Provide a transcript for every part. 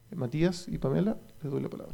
Matías y Pamela, les doy la palabra.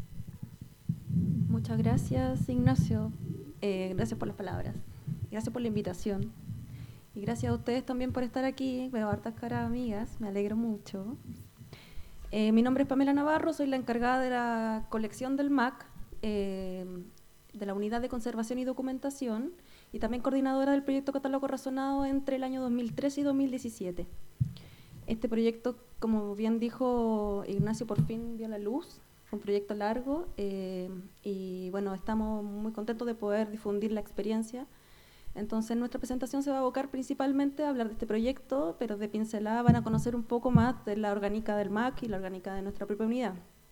Muchas gracias, Ignacio. Gracias por las palabras. Gracias por la invitación. Y gracias a ustedes también por estar aquí. Veo hartas caras amigas, me alegro mucho. Mi nombre es Pamela Navarro, soy la encargada de la colección del MAC, de la Unidad de Conservación y Documentación, y también coordinadora del proyecto Catálogo Razonado entre el año 2013 y 2017. Este proyecto, como bien dijo Ignacio, por fin vio la luz. Fue un proyecto largo y bueno, estamos muy contentos de poder difundir la experiencia. Entonces nuestra presentación se va a abocar principalmente a hablar de este proyecto, pero de pincelada van a conocer un poco más de la orgánica del MAC y la orgánica de nuestra propia unidad.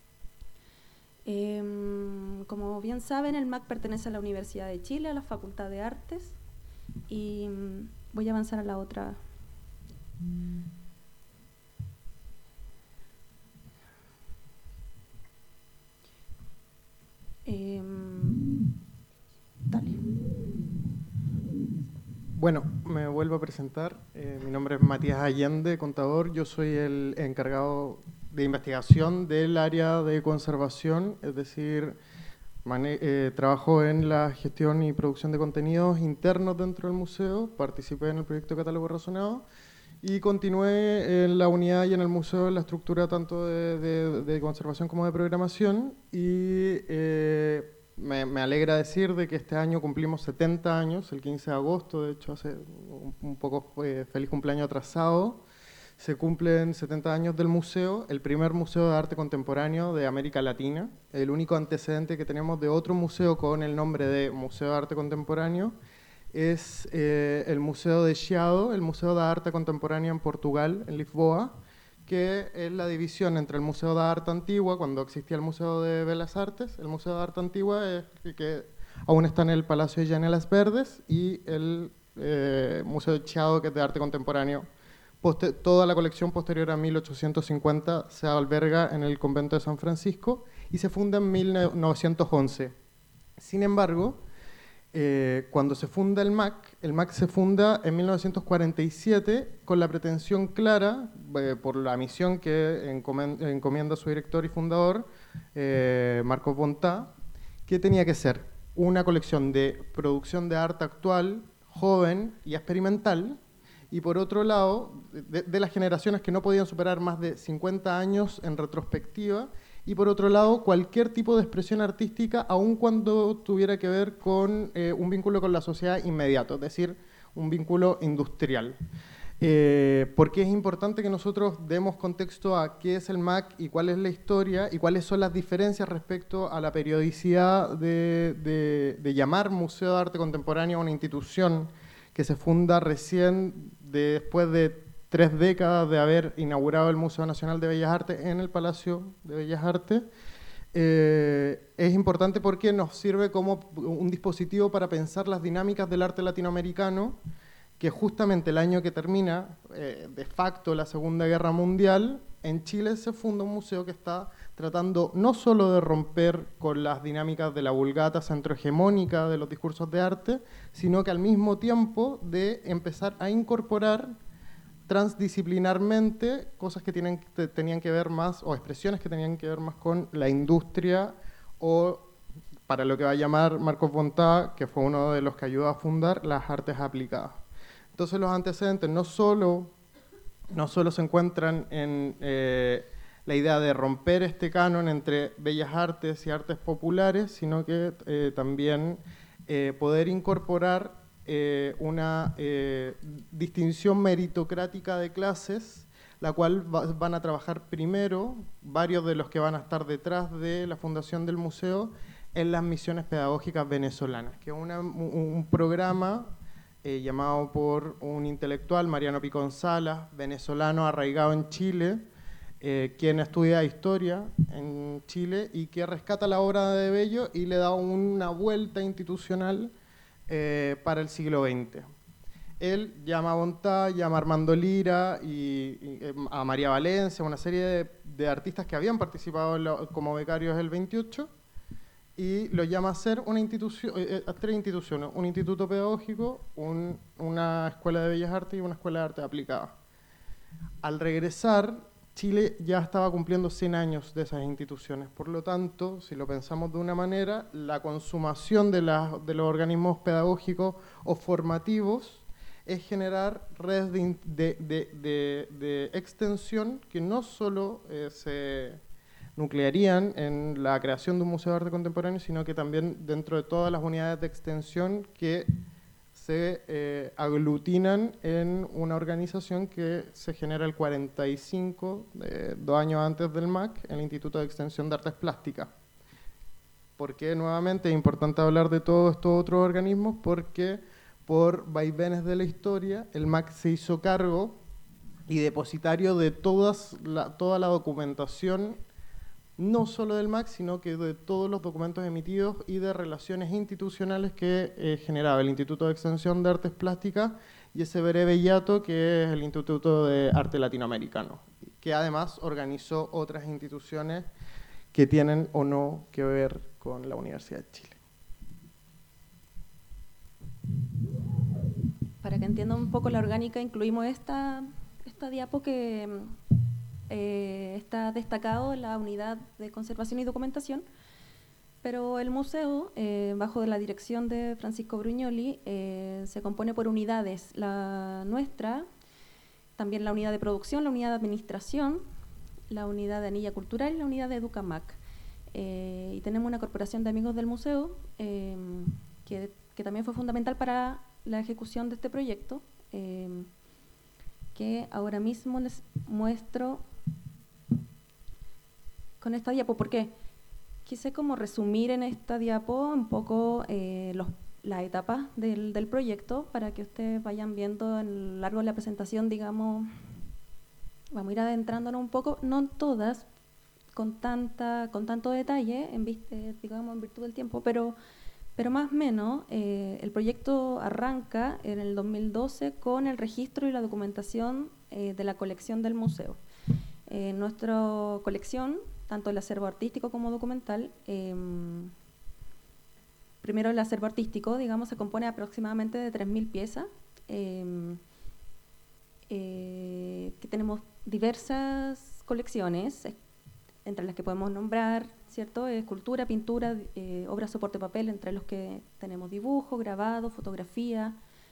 Como bien saben, el MAC pertenece a la Universidad de Chile, a la Facultad de Artes, y voy a avanzar a la otra. Dale. Bueno, me vuelvo a presentar. Mi nombre es Matías Allende, contador. Yo soy el encargado de investigación del área de conservación, es decir, trabajo en la gestión y producción de contenidos internos dentro del museo, participé en el proyecto Catálogo Razonado y continué en la unidad y en el museo en la estructura tanto de conservación como de programación y me alegra decir de que este año cumplimos 70 años, el 15 de agosto, de hecho hace un poco feliz cumpleaños atrasado. Se cumplen 70 años del museo, el primer museo de arte contemporáneo de América Latina. El único antecedente que tenemos de otro museo con el nombre de Museo de Arte Contemporáneo es el Museo de Chiado, el Museo de Arte Contemporáneo en Portugal, en Lisboa, que es la división entre el Museo de Arte Antigua, cuando existía el Museo de Bellas Artes, el Museo de Arte Antigua, que aún está en el Palacio de Llanelas Verdes, y el Museo de Chiado, que es de arte contemporáneo. Toda la colección posterior a 1850 se alberga en el convento de San Francisco y se funda en 1911. Sin embargo, cuando se funda el MAC se funda en 1947 con la pretensión clara, por la misión que encomienda su director y fundador, Marcos Bontá, que tenía que ser una colección de producción de arte actual, joven y experimental, y por otro lado, de las generaciones que no podían superar más de 50 años en retrospectiva, y por otro lado, cualquier tipo de expresión artística, aun cuando tuviera que ver con un vínculo con la sociedad inmediato, es decir, un vínculo industrial. Porque es importante que nosotros demos contexto a qué es el MAC y cuál es la historia y cuáles son las diferencias respecto a la periodicidad de llamar Museo de Arte Contemporáneo a una institución que se funda recién después de 3 décadas de haber inaugurado el Museo Nacional de Bellas Artes en el Palacio de Bellas Artes. Es importante porque nos sirve como un dispositivo para pensar las dinámicas del arte latinoamericano, que justamente el año que termina de facto la Segunda Guerra Mundial, en Chile se funda un museo que está tratando no solo de romper con las dinámicas de la vulgata centrohegemónica de los discursos de arte, sino que al mismo tiempo de empezar a incorporar transdisciplinarmente cosas que tenían que ver más, o expresiones que tenían que ver más con la industria, o para lo que va a llamar Marcos Bontá, que fue uno de los que ayudó a fundar, las artes aplicadas. Entonces los antecedentes no solo se encuentran en la idea de romper este canon entre bellas artes y artes populares, sino que también poder incorporar una distinción meritocrática de clases, la cual van a trabajar primero varios de los que van a estar detrás de la fundación del museo en las misiones pedagógicas venezolanas, que es un programa llamado por un intelectual, Mariano Picón Salas, venezolano arraigado en Chile, quien estudia historia en Chile y que rescata la obra de Bello y le da una vuelta institucional para el siglo XX. Él llama a Bontá, llama a Armando Lira y a María Valencia, una serie de artistas que habían participado como becarios del 28, y lo llama a hacer una institución, a 3 instituciones: un instituto pedagógico, una escuela de bellas artes y una escuela de arte aplicada. Al regresar, Chile ya estaba cumpliendo 100 años de esas instituciones. Por lo tanto, si lo pensamos de una manera, la consumación de los organismos pedagógicos o formativos es generar redes de extensión que no solo se nuclearían en la creación de un museo de arte contemporáneo, sino que también dentro de todas las unidades de extensión que se aglutinan en una organización que se genera el 45, 2 años antes del MAC, el Instituto de Extensión de Artes Plásticas. ¿Por qué nuevamente es importante hablar de todos estos otros organismos? Porque por vaivenes de la historia, el MAC se hizo cargo y depositario de toda la documentación, no solo del MAC, sino que de todos los documentos emitidos y de relaciones institucionales que generaba el Instituto de Extensión de Artes Plásticas y ese breve hiato que es el Instituto de Arte Latinoamericano, que además organizó otras instituciones que tienen o no que ver con la Universidad de Chile. Para que entiendan un poco la orgánica, incluimos esta diapo que está destacado en la unidad de conservación y documentación, pero el museo, bajo la dirección de Francisco Bruñoli, se compone por unidades. La nuestra, también la unidad de producción, la unidad de administración, la unidad de anilla cultural y la unidad de Educamac. Y tenemos una corporación de amigos del museo que también fue fundamental para la ejecución de este proyecto, que ahora mismo les muestro con esta diapo. ¿Por qué? Quise como resumir en esta diapo un poco las etapas del proyecto para que ustedes vayan viendo a lo largo de la presentación, digamos, vamos a ir adentrándonos un poco, no todas con tanto detalle, digamos, en virtud del tiempo, pero más o menos el proyecto arranca en el 2012 con el registro y la documentación de la colección del museo. Nuestra colección, tanto el acervo artístico como documental, primero el acervo artístico, digamos, se compone aproximadamente de 3.000 piezas, que tenemos diversas colecciones, entre las que podemos nombrar, ¿cierto? Escultura, pintura, obras soporte papel, entre los que tenemos dibujo, grabado, fotografía,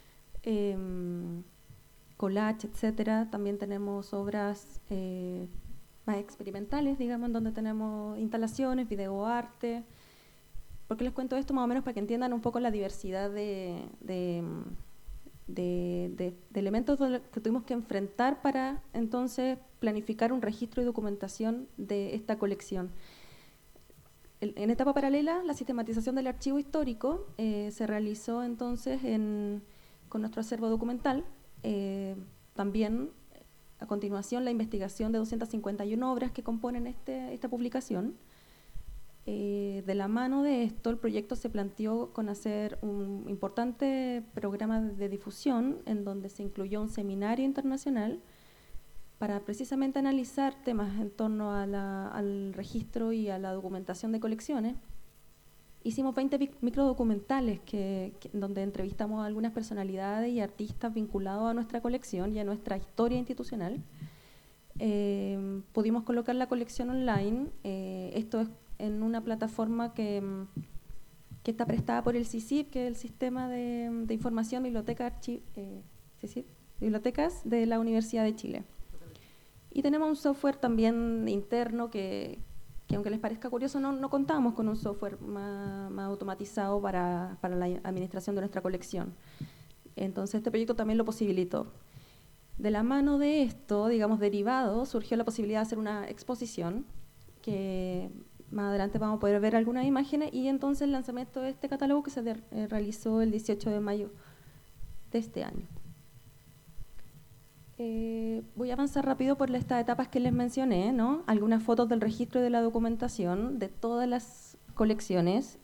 collage, etcétera. También tenemos obras más experimentales, digamos, en donde tenemos instalaciones, videoarte. ¿Por qué les cuento esto? Más o menos para que entiendan un poco la diversidad de elementos que tuvimos que enfrentar para entonces planificar un registro y documentación de esta colección. En etapa paralela, la sistematización del archivo histórico se realizó entonces con nuestro acervo documental. También, a continuación, la investigación de 251 obras que componen esta publicación. De la mano de esto, el proyecto se planteó con hacer un importante programa de difusión en donde se incluyó un seminario internacional para precisamente analizar temas en torno al registro y a la documentación de colecciones. Hicimos 20 microdocumentales donde entrevistamos a algunas personalidades y artistas vinculados a nuestra colección y a nuestra historia institucional. Pudimos colocar la colección online. Esto es en una plataforma que está prestada por el CICIP, que es el Sistema de Información Bibliotecas de la Universidad de Chile. Y tenemos un software también interno que aunque les parezca curioso, no contamos con un software más automatizado para la administración de nuestra colección. Entonces este proyecto también lo posibilitó. De la mano de esto, digamos, derivado, surgió la posibilidad de hacer una exposición que más adelante vamos a poder ver algunas imágenes, y entonces el lanzamiento de este catálogo que se realizó el 18 de mayo de este año. Voy a avanzar rápido por estas etapas que les mencioné, ¿no? Algunas fotos del registro y de la documentación de todas las colecciones.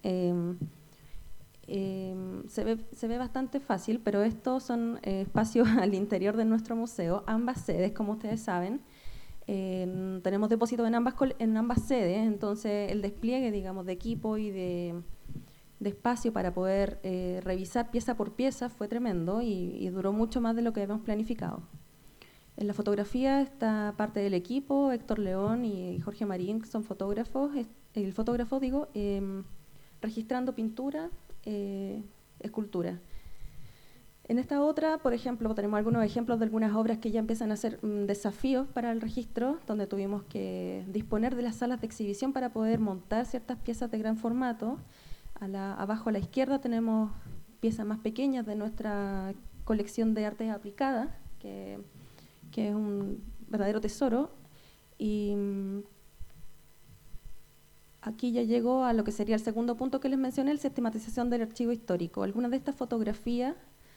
Se ve bastante fácil, pero estos son espacios al interior de nuestro museo, ambas sedes, como ustedes saben. Tenemos depósitos en ambas sedes, entonces el despliegue, digamos, de equipo y de espacio para poder revisar pieza por pieza fue tremendo y duró mucho más de lo que habíamos planificado. En la fotografía está parte del equipo, Héctor León y Jorge Marín, que son fotógrafos, el fotógrafo, digo, registrando pintura, escultura. En esta otra, por ejemplo, tenemos algunos ejemplos de algunas obras que ya empiezan a ser desafíos para el registro, donde tuvimos que disponer de las salas de exhibición para poder montar ciertas piezas de gran formato. Abajo a la izquierda tenemos piezas más pequeñas de nuestra colección de artes aplicadas, que es un verdadero tesoro. Y aquí ya llego a lo que sería el segundo punto que les mencioné, la sistematización del archivo histórico. Algunas de estas fotografías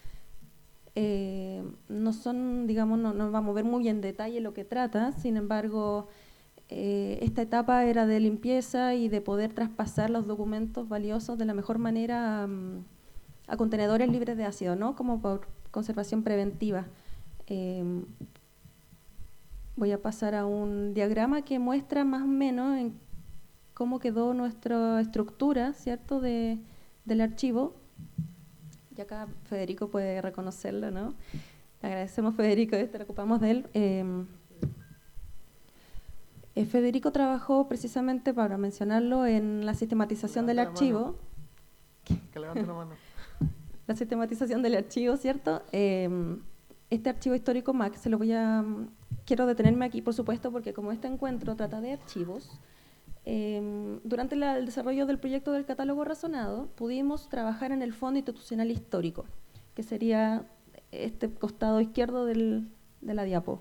no son, digamos, no vamos a ver muy en detalle lo que trata, sin embargo, esta etapa era de limpieza y de poder traspasar los documentos valiosos de la mejor manera a contenedores libres de ácido, ¿no? Como por conservación preventiva. Voy a pasar a un diagrama que muestra más o menos en cómo quedó nuestra estructura, ¿cierto?, del archivo. Y acá Federico puede reconocerlo, ¿no? Le agradecemos, Federico, nos ocupamos de él. Federico trabajó precisamente, para mencionarlo, en la sistematización del archivo. Que levante la mano. La sistematización del archivo, ¿cierto? Este archivo histórico MAC, quiero detenerme aquí, por supuesto, porque como este encuentro trata de archivos, durante el desarrollo del proyecto del catálogo razonado, pudimos trabajar en el Fondo Institucional Histórico, que sería este costado izquierdo de la diapo.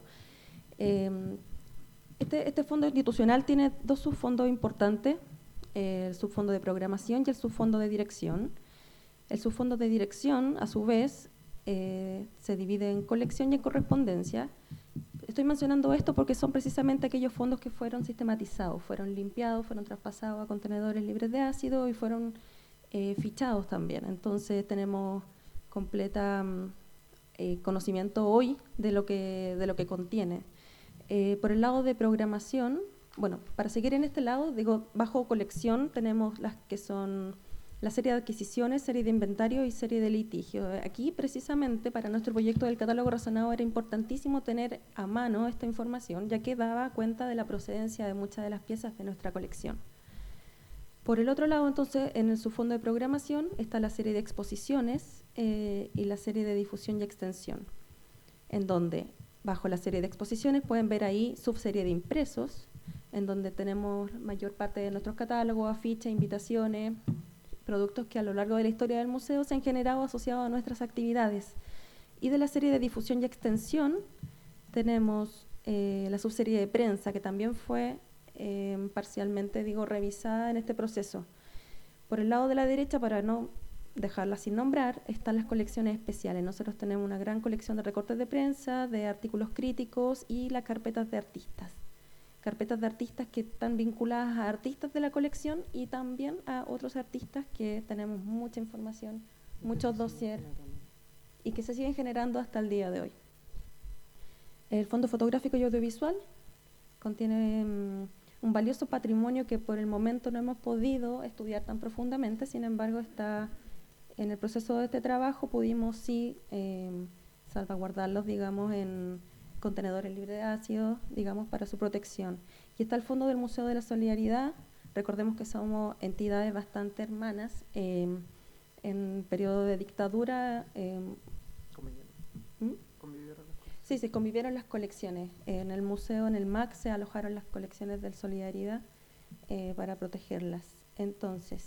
Este fondo institucional tiene dos subfondos importantes, el subfondo de programación y el subfondo de dirección. El subfondo de dirección, a su vez, se divide en colección y en correspondencia. Estoy mencionando esto porque son precisamente aquellos fondos que fueron sistematizados, fueron limpiados, fueron traspasados a contenedores libres de ácido y fueron fichados también. Entonces tenemos completa conocimiento hoy de lo que contiene. Por el lado de programación, bueno, para seguir en este lado, digo, bajo colección tenemos las que son la serie de adquisiciones, serie de inventario y serie de litigio. Aquí, precisamente, para nuestro proyecto del catálogo razonado era importantísimo tener a mano esta información, ya que daba cuenta de la procedencia de muchas de las piezas de nuestra colección. Por el otro lado, entonces, en el subfondo de programación está la serie de exposiciones y la serie de difusión y extensión, en donde, bajo la serie de exposiciones, pueden ver ahí subserie de impresos, en donde tenemos mayor parte de nuestros catálogos, afiches, invitaciones, productos que a lo largo de la historia del museo se han generado asociados a nuestras actividades. Y de la serie de difusión y extensión tenemos la subserie de prensa, que también fue parcialmente, revisada en este proceso. Por el lado de la derecha, para no dejarla sin nombrar, están las colecciones especiales. Nosotros tenemos una gran colección de recortes de prensa, de artículos críticos y las carpetas de artistas. Carpetas de artistas que están vinculadas a artistas de la colección y también a otros artistas que tenemos mucha información, muchos dossiers y que se siguen generando hasta el día de hoy. El Fondo Fotográfico y Audiovisual contiene un valioso patrimonio que por el momento no hemos podido estudiar tan profundamente, sin embargo está en el proceso de este trabajo, pudimos sí salvaguardarlos, digamos, en contenedores libres de ácido, digamos, para su protección. Y está el Fondo del Museo de la Solidaridad. Recordemos que somos entidades bastante hermanas. En periodo de dictadura sí, se convivieron las colecciones. En el museo, en el MAC, se alojaron las colecciones del Solidaridad para protegerlas. Entonces,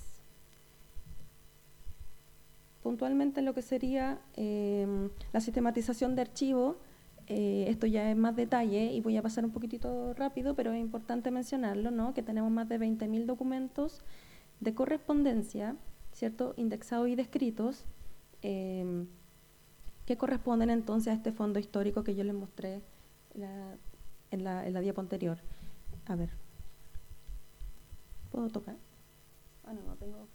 puntualmente lo que sería la sistematización de archivos, esto ya es más detalle y voy a pasar un poquitito rápido, pero es importante mencionarlo, ¿no? Que tenemos más de 20.000 documentos de correspondencia, ¿cierto?, indexados y descritos, que corresponden entonces a este fondo histórico que yo les mostré en la diapo anterior. A ver, ¿puedo tocar? Ah, no tengo.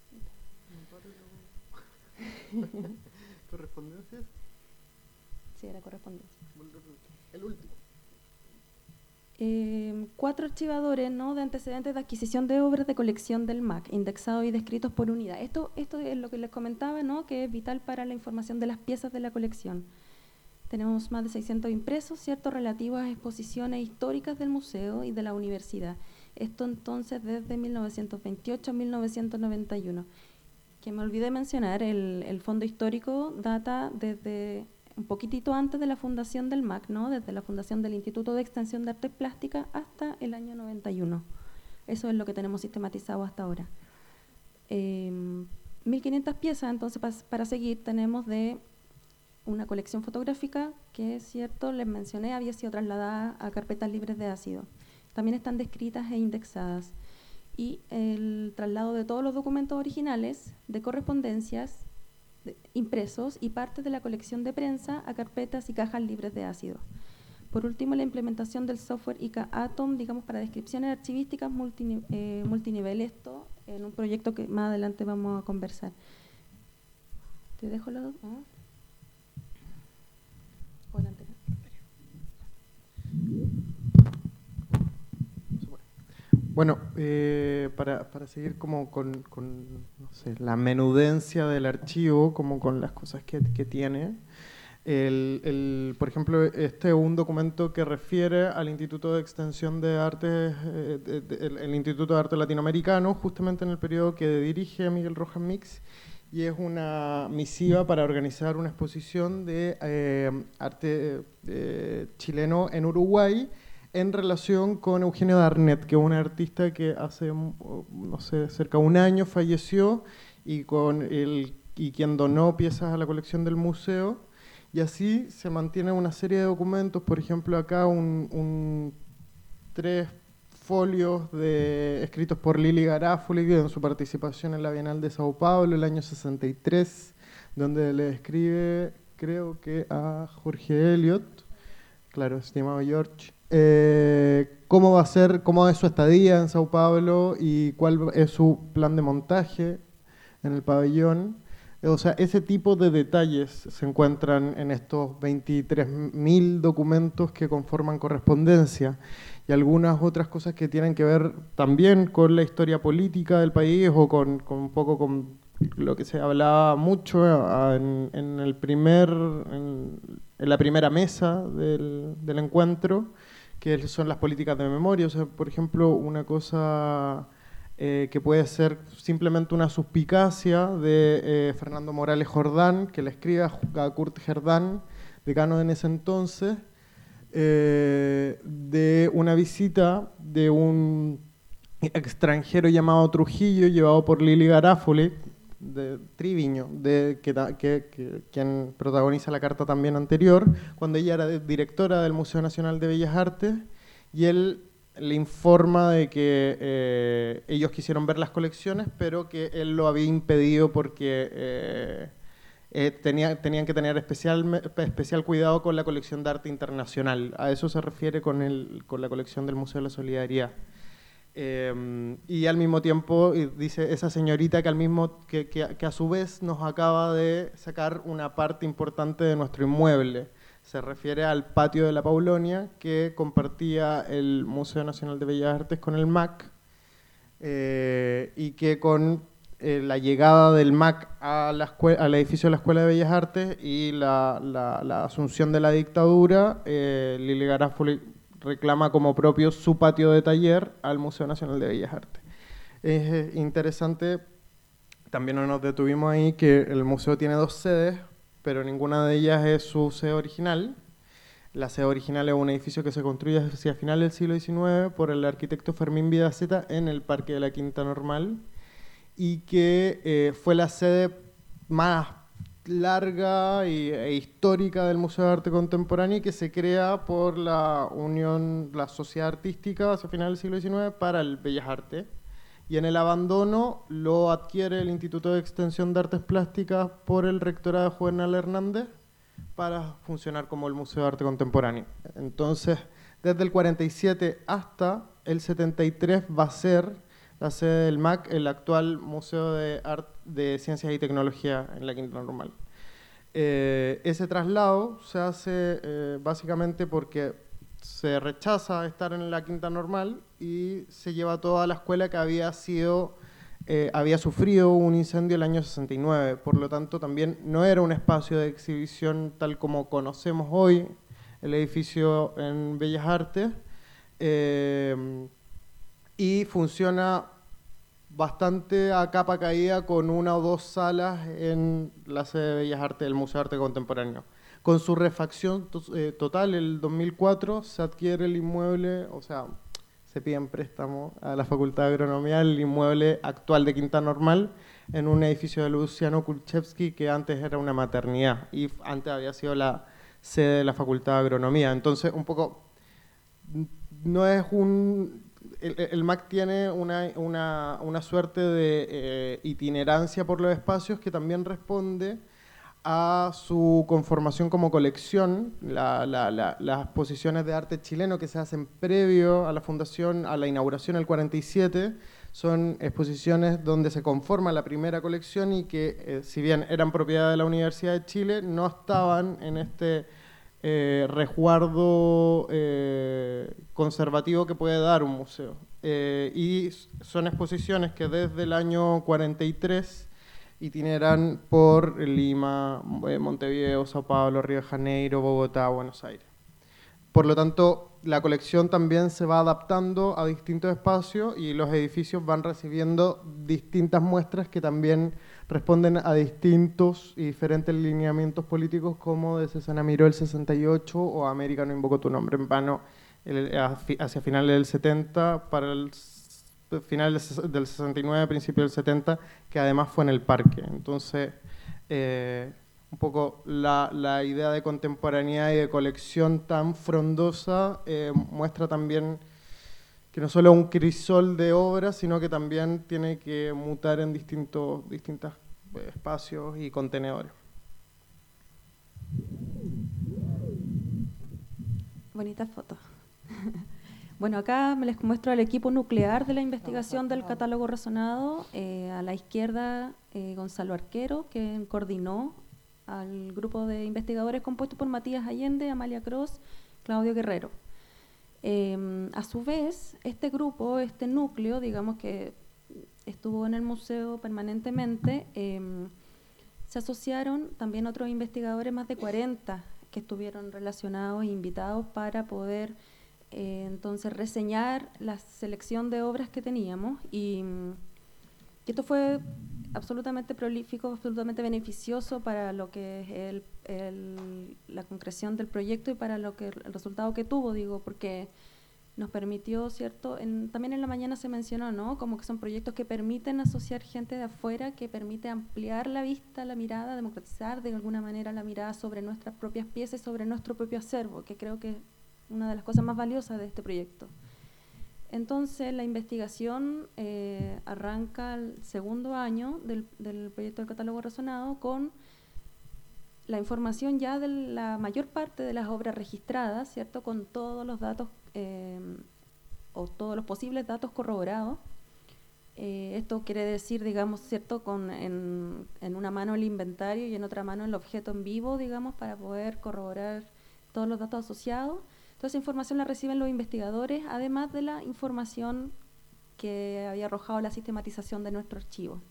¿Correspondencias? Sí, era correspondencia. El último. 4 archivadores, ¿no?, de antecedentes de adquisición de obras de colección del MAC, indexados y descritos por unidad. Esto es lo que les comentaba, ¿no?, que es vital para la información de las piezas de la colección. Tenemos más de 600 impresos, ¿cierto?, relativos a exposiciones históricas del museo y de la universidad. Esto entonces desde 1928 a 1991. Que me olvidé mencionar, el fondo histórico data desde un poquitito antes de la fundación del MAC, ¿no?, desde la fundación del Instituto de Extensión de Artes Plásticas hasta el año 91. Eso es lo que tenemos sistematizado hasta ahora. 1.500 piezas, entonces, para seguir, tenemos de una colección fotográfica que, es cierto, les mencioné, había sido trasladada a carpetas libres de ácido. También están descritas e indexadas. Y el traslado de todos los documentos originales, de correspondencias, impresos y partes de la colección de prensa a carpetas y cajas libres de ácido. Por último, la implementación del software ICA Atom, digamos, para descripciones archivísticas multinivel. Esto en un proyecto que más adelante vamos a conversar. Te dejo la... ¿no? O la anterior. Bueno, para seguir como con no sé, la menudencia del archivo, como con las cosas que tiene, por ejemplo, este es un documento que refiere al Instituto de Extensión de Artes, el Instituto de Arte Latinoamericano, justamente en el periodo que dirige Miguel Rojas Mix, y es una misiva para organizar una exposición de arte chileno en Uruguay, en relación con Eugenio Darnet, que es un artista que hace, no sé, cerca de un año falleció, y quien donó piezas a la colección del museo, y así se mantiene una serie de documentos. Por ejemplo, acá 3 folios escritos por Lili Garafoli en su participación en la Bienal de Sao Paulo el año 63, donde le escribe, creo que a Jorge Elliot, claro, estimado George, cómo es su estadía en Sao Paulo y cuál es su plan de montaje en el pabellón. O sea, ese tipo de detalles se encuentran en estos 23.000 documentos que conforman correspondencia, y algunas otras cosas que tienen que ver también con la historia política del país, o con un poco con lo que se hablaba mucho en la primera mesa del encuentro, que son las políticas de memoria. O sea, por ejemplo, una cosa que puede ser simplemente una suspicacia de Fernando Morales Jordán, que le escribe a Kurt Jerdán, decano en ese entonces, de una visita de un extranjero llamado Trujillo, llevado por Lili Garafoli, de Triviño, quien protagoniza la carta también anterior, cuando ella era directora del Museo Nacional de Bellas Artes, y él le informa de que ellos quisieron ver las colecciones, pero que él lo había impedido porque tenían que tener especial cuidado con la colección de arte internacional. A eso se refiere con la colección del Museo de la Solidaridad. Y al mismo tiempo dice esa señorita que a su vez nos acaba de sacar una parte importante de nuestro inmueble. Se refiere al patio de la Paulonia, que compartía el Museo Nacional de Bellas Artes con el MAC, y que con la llegada del MAC al edificio de la Escuela de Bellas Artes y la asunción de la dictadura, Lili Garafoli reclama como propio su patio de taller al Museo Nacional de Bellas Artes. Es interesante, también nos detuvimos ahí, que el museo tiene 2 sedes, pero ninguna de ellas es su sede original. La sede original es un edificio que se construye hacia finales del siglo XIX por el arquitecto Fermín Vidaceta en el Parque de la Quinta Normal, y que fue la sede más larga e histórica del Museo de Arte Contemporáneo, y que se crea por la Sociedad Artística hacia finales del siglo XIX para el Bellas Artes, y en el abandono lo adquiere el Instituto de Extensión de Artes Plásticas por el rectorado de Juvenal Hernández para funcionar como el Museo de Arte Contemporáneo. Entonces, desde el 47 hasta el 73 va a ser la sede del MAC, el actual Museo de Ciencias y Tecnología en la Quinta Normal. Ese traslado se hace básicamente porque se rechaza estar en la Quinta Normal y se lleva toda la escuela que había sido había sufrido un incendio el año 69, por lo tanto también no era un espacio de exhibición tal como conocemos hoy el edificio en Bellas Artes, y funciona bastante a capa caída con una o dos salas en la sede de Bellas Artes del Museo de Arte Contemporáneo. Con su refacción total, el 2004 se adquiere el inmueble, o sea, se pide en préstamo a la Facultad de Agronomía el inmueble actual de Quinta Normal en un edificio de Luciano Kulczewski que antes era una maternidad y antes había sido la sede de la Facultad de Agronomía. Entonces, un poco, no es un... El MAC tiene una suerte de itinerancia por los espacios que también responde a su conformación como colección. Las exposiciones de arte chileno que se hacen previo a la fundación, a la inauguración del 47, son exposiciones donde se conforma la primera colección y que, si bien eran propiedad de la Universidad de Chile, no estaban en este resguardo conservativo que puede dar un museo. Y son exposiciones que desde el año 43 itineran por Lima, Montevideo, Sao Paulo, Río de Janeiro, Bogotá, Buenos Aires. Por lo tanto, la colección también se va adaptando a distintos espacios y los edificios van recibiendo distintas muestras que también responden a distintos y diferentes lineamientos políticos, como de Cesana Miró el 68 o América no invocó tu nombre en vano hacia finales del 70 para el final del 69, principio del 70, que además fue en el parque. Entonces, un poco la idea de contemporaneidad y de colección tan frondosa muestra también que no solo es un crisol de obras, sino que también tiene que mutar en distintos espacios y contenedores. Bonita foto. Bueno, acá me les muestro el equipo nuclear de la investigación del catálogo razonado. A la izquierda, Gonzalo Arquero, que coordinó al grupo de investigadores compuesto por Matías Allende, Amalia Cross, Claudio Guerrero. A su vez, este grupo, este núcleo, digamos que estuvo en el museo permanentemente, se asociaron también otros investigadores, más de 40, que estuvieron relacionados e invitados para poder entonces reseñar la selección de obras que teníamos, y esto fue absolutamente prolífico, absolutamente beneficioso para lo que es la concreción del proyecto y para el resultado que tuvo, digo, porque nos permitió, ¿cierto? También en la mañana se mencionó, ¿no? Como que son proyectos que permiten asociar gente de afuera, que permite ampliar la vista, la mirada, democratizar de alguna manera la mirada sobre nuestras propias piezas, sobre nuestro propio acervo, que creo que es una de las cosas más valiosas de este proyecto. Entonces, la investigación arranca el segundo año del proyecto del catálogo razonado con la información ya de la mayor parte de las obras registradas, ¿cierto? Con todos los datos o todos los posibles datos corroborados. Esto quiere decir, digamos, ¿cierto? En una mano el inventario y en otra mano el objeto en vivo, digamos, para poder corroborar todos los datos asociados. Toda esa información la reciben los investigadores, además de la información que había arrojado la sistematización de nuestro archivo.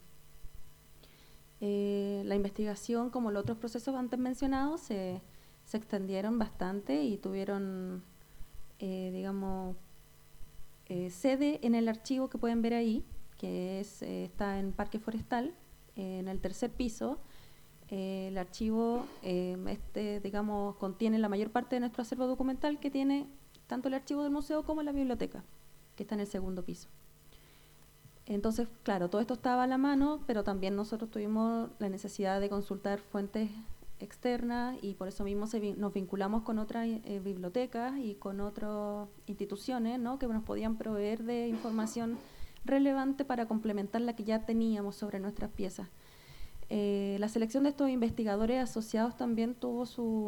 La investigación, como los otros procesos antes mencionados, se extendieron bastante y tuvieron, digamos, sede en el archivo que pueden ver ahí, que está en Parque Forestal, en el tercer piso. El archivo, digamos, contiene la mayor parte de nuestro acervo documental, que tiene tanto el archivo del museo como la biblioteca, que está en el segundo piso. Entonces, claro, todo esto estaba a la mano, pero también nosotros tuvimos la necesidad de consultar fuentes externas y por eso mismo nos vinculamos con otras bibliotecas y con otras instituciones, ¿no? Que nos podían proveer de información relevante para complementar la que ya teníamos sobre nuestras piezas. La selección de estos investigadores asociados también tuvo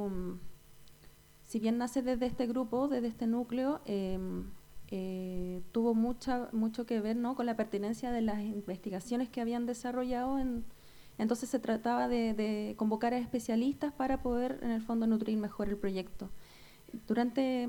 si bien nace desde este grupo, desde este núcleo, tuvo mucho que ver, ¿no? Con la pertinencia de las investigaciones que habían desarrollado. Entonces se trataba de convocar a especialistas para poder, en el fondo, nutrir mejor el proyecto. Durante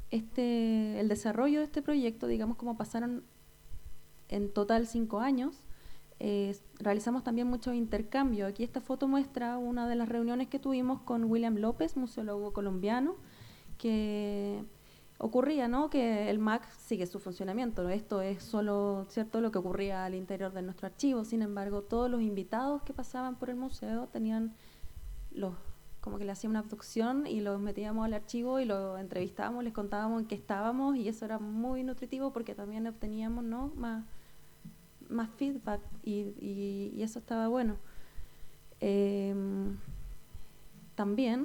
el desarrollo de este proyecto, digamos, como pasaron en total 5 años, realizamos también mucho intercambio. Aquí esta foto muestra una de las reuniones que tuvimos con William López, museólogo colombiano, que ocurría, ¿no?, que el MAC sigue su funcionamiento. Esto es solo, ¿cierto?, lo que ocurría al interior de nuestro archivo. Sin embargo, todos los invitados que pasaban por el museo tenían como que le hacían una abducción y los metíamos al archivo y los entrevistábamos, les contábamos en qué estábamos, y eso era muy nutritivo porque también obteníamos, ¿no?, más feedback y eso estaba bueno. También,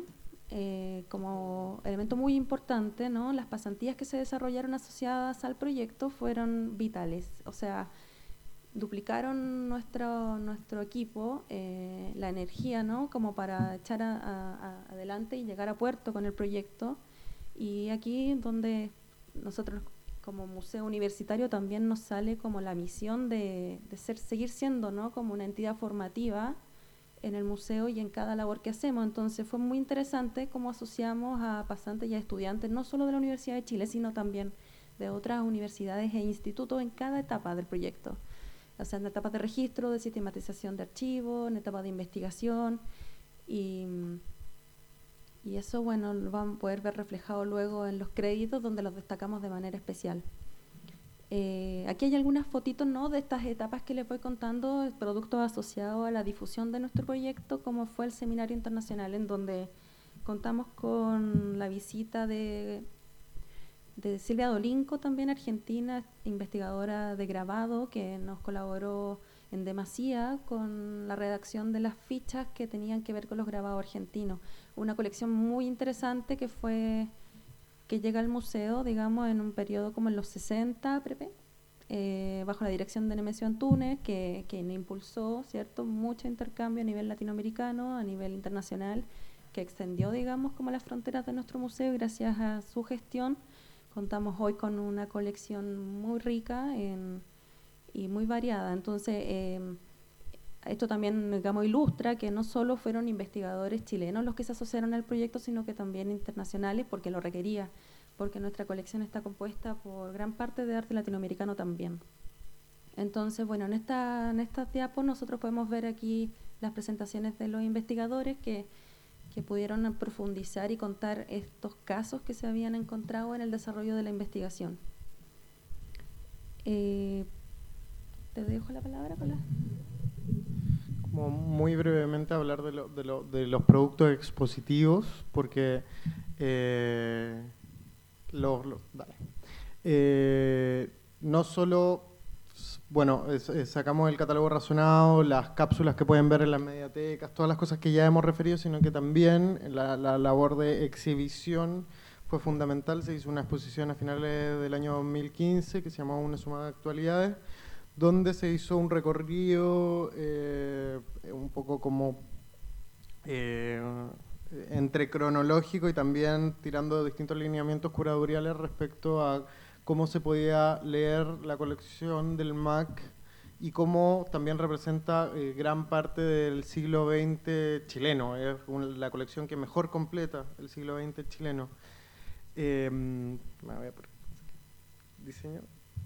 como elemento muy importante, ¿no?, las pasantías que se desarrollaron asociadas al proyecto fueron vitales. O sea, duplicaron nuestro equipo, la energía, ¿no?, como para echar adelante y llegar a puerto con el proyecto. Y aquí donde nosotros como museo universitario también nos sale como la misión de seguir siendo, ¿no?, como una entidad formativa en el museo y en cada labor que hacemos. Entonces fue muy interesante cómo asociamos a pasantes y a estudiantes, no solo de la Universidad de Chile, sino también de otras universidades e institutos en cada etapa del proyecto. O sea, en etapas de registro, de sistematización de archivos, en etapas de investigación, y eso, bueno, lo van a poder ver reflejado luego en los créditos, donde los destacamos de manera especial. Aquí hay algunas fotitos, ¿no?, de estas etapas que les voy contando, productos asociados a la difusión de nuestro proyecto, como fue el seminario internacional, en donde contamos con la visita de Silvia Dolinco, también argentina, investigadora de grabado, que nos colaboró en demasía con la redacción de las fichas que tenían que ver con los grabados argentinos. Una colección muy interesante que llega al museo, digamos, en un periodo como en los 60, bajo la dirección de Nemesio Antunes, que impulsó, ¿cierto?, mucho intercambio a nivel latinoamericano, a nivel internacional, que extendió, digamos, como las fronteras de nuestro museo, y gracias a su gestión contamos hoy con una colección muy rica y muy variada. Entonces, esto también, digamos, ilustra que no solo fueron investigadores chilenos los que se asociaron al proyecto, sino que también internacionales, porque lo requería, porque nuestra colección está compuesta por gran parte de arte latinoamericano también. Entonces, bueno, en estas diapos nosotros podemos ver aquí las presentaciones de los investigadores que pudieron profundizar y contar estos casos que se habían encontrado en el desarrollo de la investigación. Te dejo la palabra, Cola. Como muy brevemente hablar de los productos expositivos, porque no solo, bueno, sacamos el catálogo razonado, las cápsulas que pueden ver en las mediatecas, todas las cosas que ya hemos referido, sino que también la labor de exhibición fue fundamental. Se hizo una exposición a finales del año 2015 que se llamó Una suma de actualidades, donde se hizo un recorrido un poco como entre cronológico y también tirando distintos lineamientos curatoriales respecto a cómo se podía leer la colección del MAC y cómo también representa gran parte del siglo XX chileno. Es la colección que mejor completa el siglo XX chileno. Me voy a poner diseño.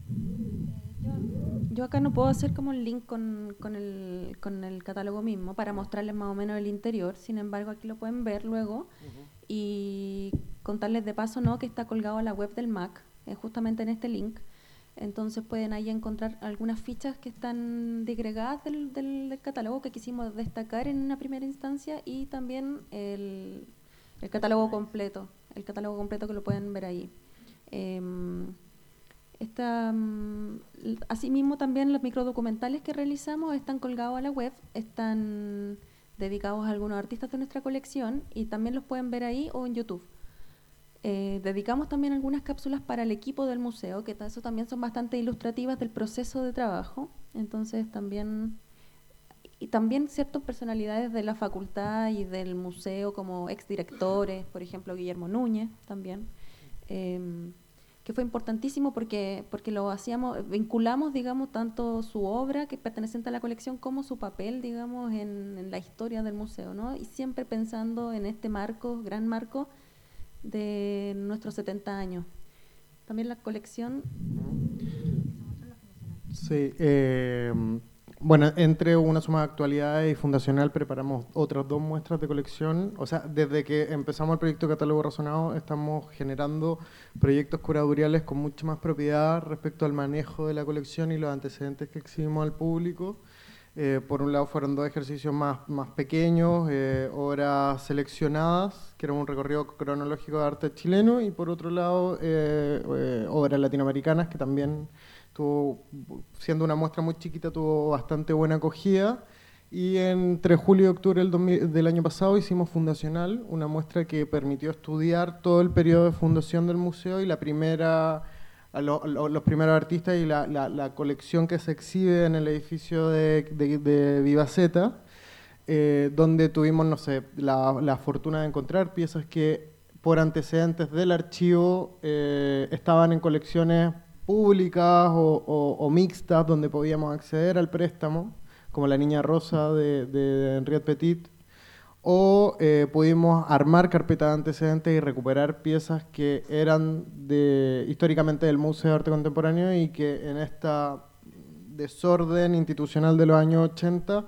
Yo acá no puedo hacer como el link con el catálogo mismo para mostrarles más o menos el interior. Sin embargo, aquí lo pueden ver luego y contarles de paso, ¿no?, que está colgado a la web del MAC, justamente en este link. Entonces pueden ahí encontrar algunas fichas que están disgregadas del catálogo que quisimos destacar en una primera instancia, y también el catálogo completo. El catálogo completo que lo pueden ver ahí. Asimismo, también los microdocumentales que realizamos están colgados a la web, están dedicados a algunos artistas de nuestra colección y también los pueden ver ahí o en YouTube. Dedicamos también algunas cápsulas para el equipo del museo, que eso también son bastante ilustrativas del proceso de trabajo. Entonces también ciertas personalidades de la facultad y del museo, como exdirectores, por ejemplo Guillermo Núñez también, que fue importantísimo porque lo vinculamos, digamos, tanto su obra que perteneciente a la colección como su papel, digamos, en la historia del museo, ¿no? Y siempre pensando en este gran marco de nuestros 70 años. También la colección. Sí, Bueno, entre una suma de actualidades y fundacional preparamos otras 2 muestras de colección. O sea, desde que empezamos el proyecto Catálogo Razonado estamos generando proyectos curatoriales con mucha más propiedad respecto al manejo de la colección y los antecedentes que exhibimos al público. Por un lado fueron 2 ejercicios más pequeños, obras seleccionadas, que era un recorrido cronológico de arte chileno, y por otro lado obras latinoamericanas, que también siendo una muestra muy chiquita, tuvo bastante buena acogida. Y entre julio y octubre del año pasado hicimos Fundacional, una muestra que permitió estudiar todo el periodo de fundación del museo y los primeros artistas y la colección que se exhibe en el edificio de Vivaceta, donde tuvimos, no sé, la fortuna de encontrar piezas que por antecedentes del archivo estaban en colecciones públicas o mixtas, donde podíamos acceder al préstamo, como La Niña Rosa de Henriette Petit, o pudimos armar carpetas de antecedentes y recuperar piezas que eran históricamente del Museo de Arte Contemporáneo y que en esta desorden institucional de los años 80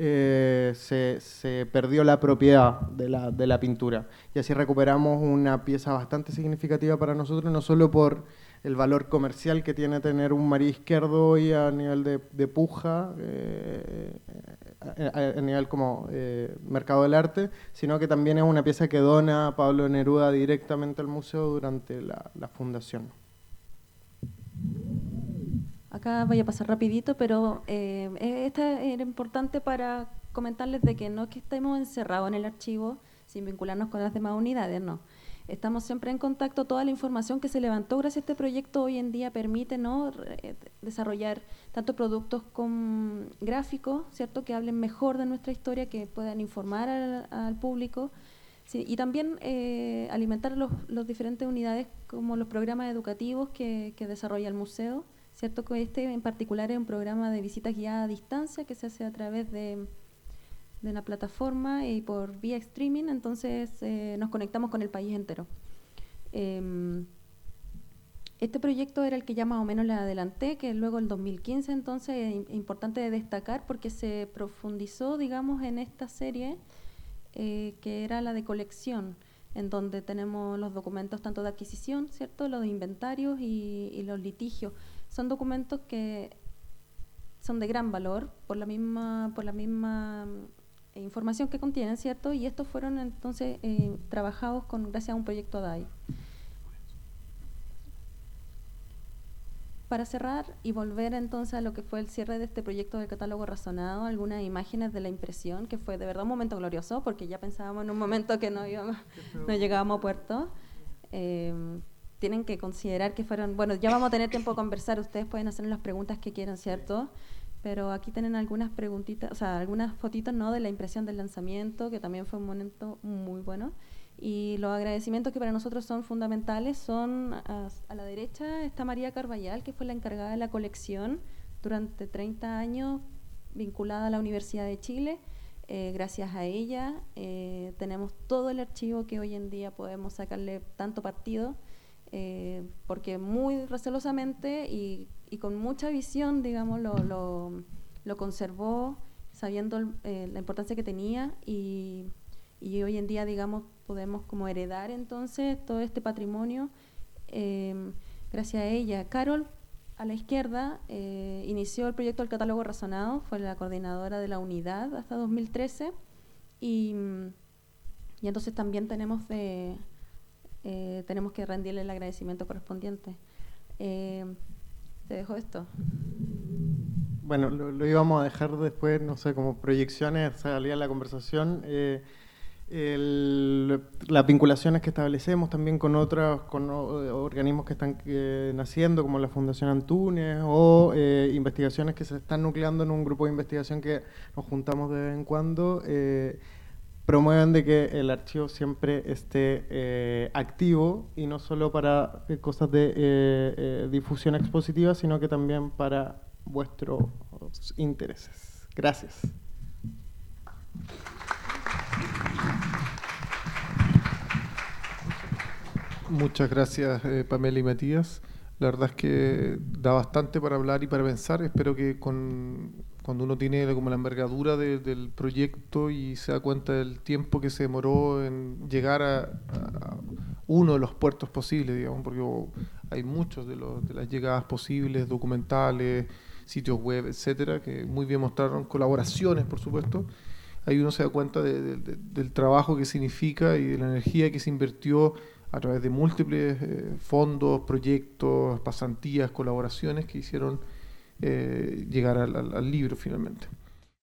se perdió la propiedad de la pintura. Y así recuperamos una pieza bastante significativa para nosotros, no solo por el valor comercial que tiene tener un María Izquierdo hoy a nivel de puja, a nivel como mercado del arte, sino que también es una pieza que dona Pablo Neruda directamente al museo durante la fundación. Acá voy a pasar rapidito, pero esta era importante para comentarles de que no es que estemos encerrados en el archivo sin vincularnos con las demás unidades, no. Estamos siempre en contacto. Toda la información que se levantó gracias a este proyecto hoy en día permite, ¿no?, desarrollar tanto productos gráficos, ¿cierto?, que hablen mejor de nuestra historia, que puedan informar al público, sí, y también alimentar los diferentes unidades como los programas educativos que desarrolla el museo, ¿cierto? Que este en particular es un programa de visitas guiadas a distancia que se hace a través de una plataforma y por vía streaming, entonces nos conectamos con el país entero. Este proyecto era el que ya más o menos le adelanté, que luego el 2015, entonces es importante de destacar porque se profundizó, digamos, en esta serie que era la de colección, en donde tenemos los documentos tanto de adquisición, ¿cierto?, los de inventarios y los litigios. Son documentos que son de gran valor por la misma información que contienen, ¿cierto? Y estos fueron entonces trabajados gracias a un proyecto DAI. Para cerrar y volver entonces a lo que fue el cierre de este proyecto del catálogo razonado, algunas imágenes de la impresión, que fue de verdad un momento glorioso, porque ya pensábamos en un momento que no llegábamos a puerto. Tienen que considerar que fueron, bueno, ya vamos a tener tiempo de conversar, ustedes pueden hacer las preguntas que quieran, ¿cierto? Pero aquí tienen algunas preguntitas, o sea, algunas fotitos, ¿no?, de la impresión del lanzamiento, que también fue un momento muy bueno. Y los agradecimientos que para nosotros son fundamentales son, a la derecha está María Carballal, que fue la encargada de la colección durante 30 años, vinculada a la Universidad de Chile. Gracias a ella tenemos todo el archivo que hoy en día podemos sacarle tanto partido, porque muy recelosamente y con mucha visión, digamos, lo conservó, sabiendo la importancia que tenía, y hoy en día, digamos, podemos como heredar entonces todo este patrimonio gracias a ella. Carol, a la izquierda, inició el proyecto del catálogo razonado, fue la coordinadora de la unidad hasta 2013, y entonces también tenemos que rendirle el agradecimiento correspondiente. Te dejo esto. Bueno, lo íbamos a dejar después, no sé, como proyecciones, salía la conversación. Las vinculaciones que establecemos también con organismos que están naciendo, como la Fundación Antunes, o investigaciones que se están nucleando en un grupo de investigación que nos juntamos de vez en cuando, promueven de que el archivo siempre esté activo, y no solo para cosas de difusión expositiva, sino que también para vuestros intereses. Gracias. Muchas gracias, Pamela y Matías. La verdad es que da bastante para hablar y para pensar. Espero que con cuando uno tiene como la envergadura del proyecto y se da cuenta del tiempo que se demoró en llegar a uno de los puertos posibles, digamos, porque hay muchos de las llegadas posibles, documentales, sitios web, etcétera, que muy bien mostraron, colaboraciones, por supuesto. Ahí uno se da cuenta del trabajo que significa y de la energía que se invirtió a través de múltiples fondos, proyectos, pasantías, colaboraciones que hicieron llegar al libro finalmente.